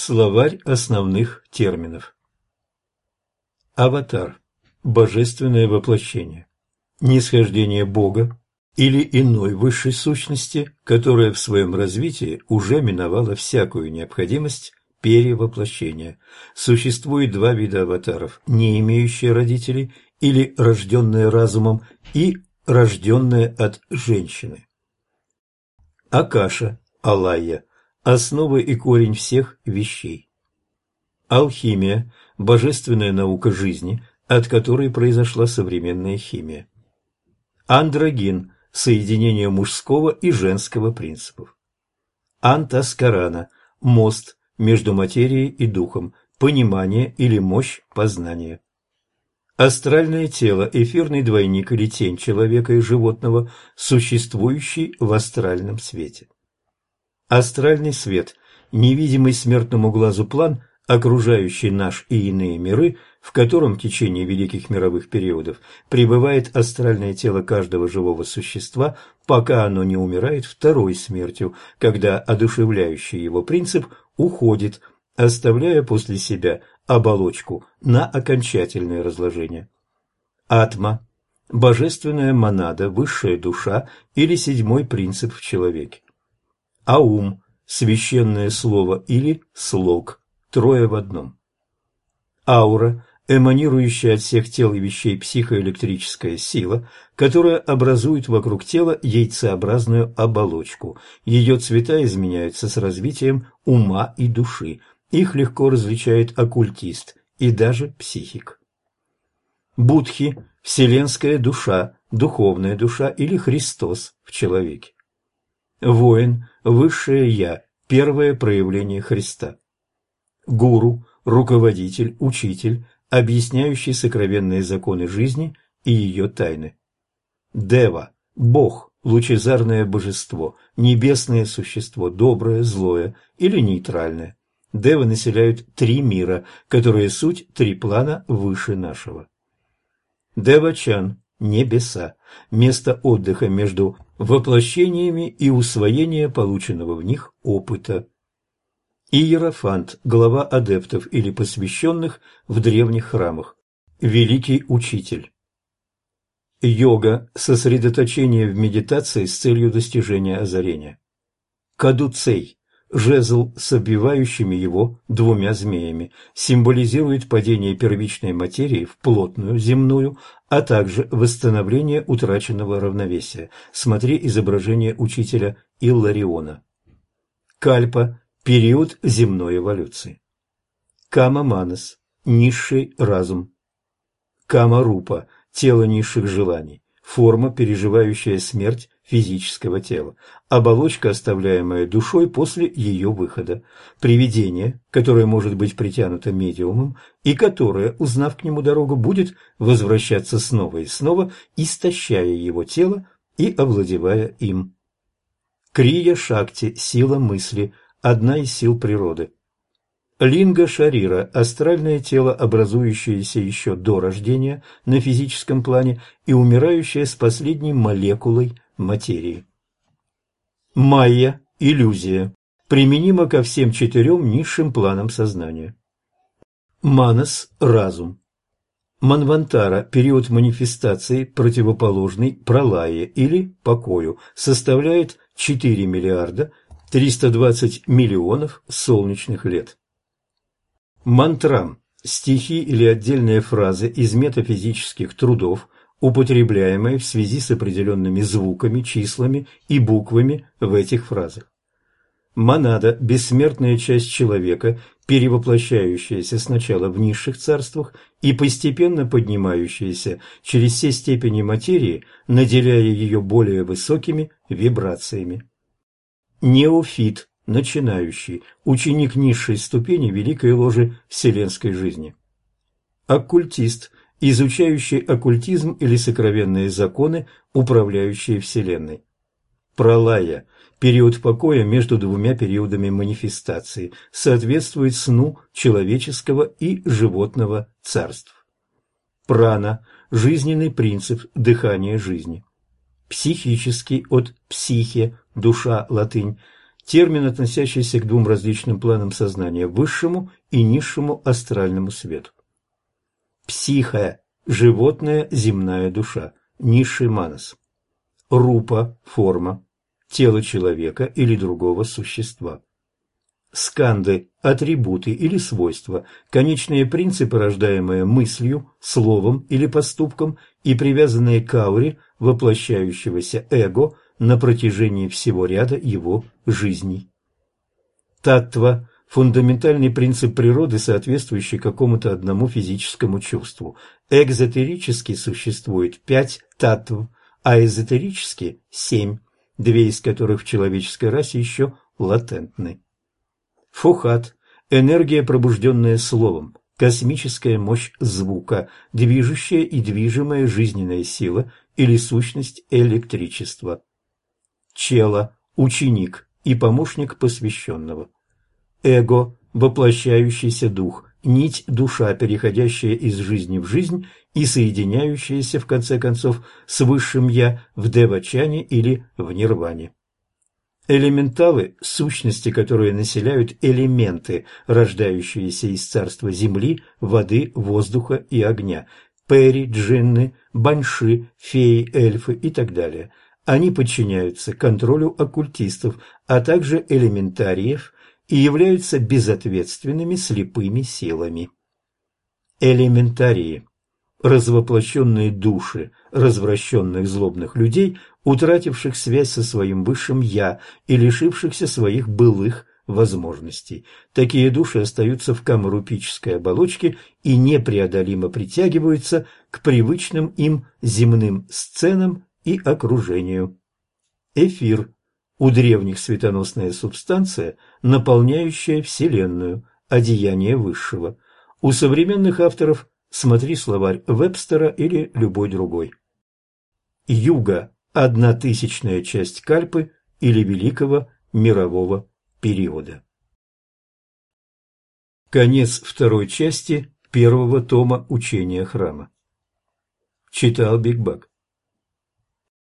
Словарь основных терминов. Аватар – божественное воплощение, нисхождение Бога или иной высшей сущности, которая в своем развитии уже миновала всякую необходимость перевоплощения. Существует два вида аватаров – не имеющие родителей или рожденные разумом и рожденные от женщины. Акаша, Алайя – основа и корень всех вещей. Алхимия – божественная наука жизни, от которой произошла современная химия. Андрогин – соединение мужского и женского принципов. Антаскарана – мост между материей и духом, понимание или мощь познания. Астральное тело – эфирный двойник или тень человека и животного, существующий в астральном свете. Астральный свет – невидимый смертному глазу план, окружающий наш и иные миры, в котором в течение великих мировых периодов пребывает астральное тело каждого живого существа, пока оно не умирает второй смертью, когда одушевляющий его принцип уходит, оставляя после себя оболочку на окончательное разложение. Атма – божественная монада, высшая душа или седьмой принцип в человеке. Аум – священное слово или слог, трое в одном. Аура – эманирующая от всех тел и вещей психоэлектрическая сила, которая образует вокруг тела яйцеобразную оболочку. Ее цвета изменяются с развитием ума и души. Их легко различает оккультист и даже психик. Будхи – вселенская душа, духовная душа или Христос в человеке. Воин – высшее Я, первое проявление Христа. Гуру – руководитель, учитель, объясняющий сокровенные законы жизни и ее тайны. Дева – Бог, лучезарное божество, небесное существо, доброе, злое или нейтральное. Девы населяют три мира, которые суть три плана выше нашего. Девачан – небеса, место отдыха между воплощениями и усвоения полученного в них опыта. Иерофант – глава адептов или посвященных в древних храмах, великий учитель. Йога – сосредоточение в медитации с целью достижения озарения. Кадуцей – жезл с обвивающими его двумя змеями, символизирует падение первичной материи в плотную, земную, а также восстановление утраченного равновесия. Смотри изображение учителя Иллариона. Кальпа – период земной эволюции. Кама-манас – низший разум. Кама-рупа – тело низших желаний, форма, переживающая смерть физического тела, оболочка, оставляемая душой после ее выхода, привидение, которое может быть притянуто медиумом и которое, узнав к нему дорогу, будет возвращаться снова и снова, истощая его тело и овладевая им. Крия-шакти – сила мысли, одна из сил природы. Линга-шарира – астральное тело, образующееся еще до рождения на физическом плане и умирающее с последней молекулой материи. Майя – иллюзия, применима ко всем четырем низшим планам сознания. Манас – разум. Манвантара – период манифестации, противоположный пралае или покою, составляет 4 миллиарда 320 миллионов солнечных лет. Мантрам – стихи или отдельные фразы из метафизических трудов, употребляемые в связи с определенными звуками, числами и буквами в этих фразах. Монада – бессмертная часть человека, перевоплощающаяся сначала в низших царствах и постепенно поднимающаяся через все степени материи, наделяя ее более высокими вибрациями. Неофит – начинающий, ученик низшей ступени великой ложи вселенской жизни. Оккультист – изучающий оккультизм или сокровенные законы, управляющие Вселенной. Пралая – период покоя между двумя периодами манифестации, соответствует сну человеческого и животного царств. Прана – жизненный принцип дыхания жизни. Психический от психе, душа, латынь, термин, относящийся к двум различным планам сознания – высшему и низшему астральному свету. Психе – животное, земная душа, низший манас. Рупа – форма, тело человека или другого существа. Сканды – атрибуты или свойства, конечные принципы, рождаемые мыслью, словом или поступком и привязанные к ауре воплощающегося эго на протяжении всего ряда его жизней. Таттва – фундаментальный принцип природы, соответствующий какому-то одному физическому чувству. Экзотерически существует 5 таттв, а эзотерически – 7, 2 из которых в человеческой расе еще латентны. Фохат – энергия, пробужденная словом, космическая мощь звука, движущая и движимая жизненная сила или сущность электричества. Чела – ученик и помощник посвященного. Эго – воплощающийся дух, нить душа, переходящая из жизни в жизнь и соединяющаяся, в конце концов, с высшим «я» в девачане или в нирване. Элементалы – сущности, которые населяют элементы, рождающиеся из царства земли, воды, воздуха и огня. Пери, джинны, банши, феи, эльфы и так далее. Они подчиняются контролю оккультистов, а также элементариев и являются безответственными слепыми силами. Элементарии – развоплощенные души развращенных злобных людей, утративших связь со своим высшим «я» и лишившихся своих былых возможностей. Такие души остаются в камарупической оболочке и непреодолимо притягиваются к привычным им земным сценам и окружению. Эфир – у древних светоносная субстанция, наполняющая Вселенную, одеяние высшего. У современных авторов смотри словарь Вебстера или любой другой. Юга – 1/1000 часть кальпы или великого мирового периода. Конец второй части первого тома учения храма. Читал Биг Бак.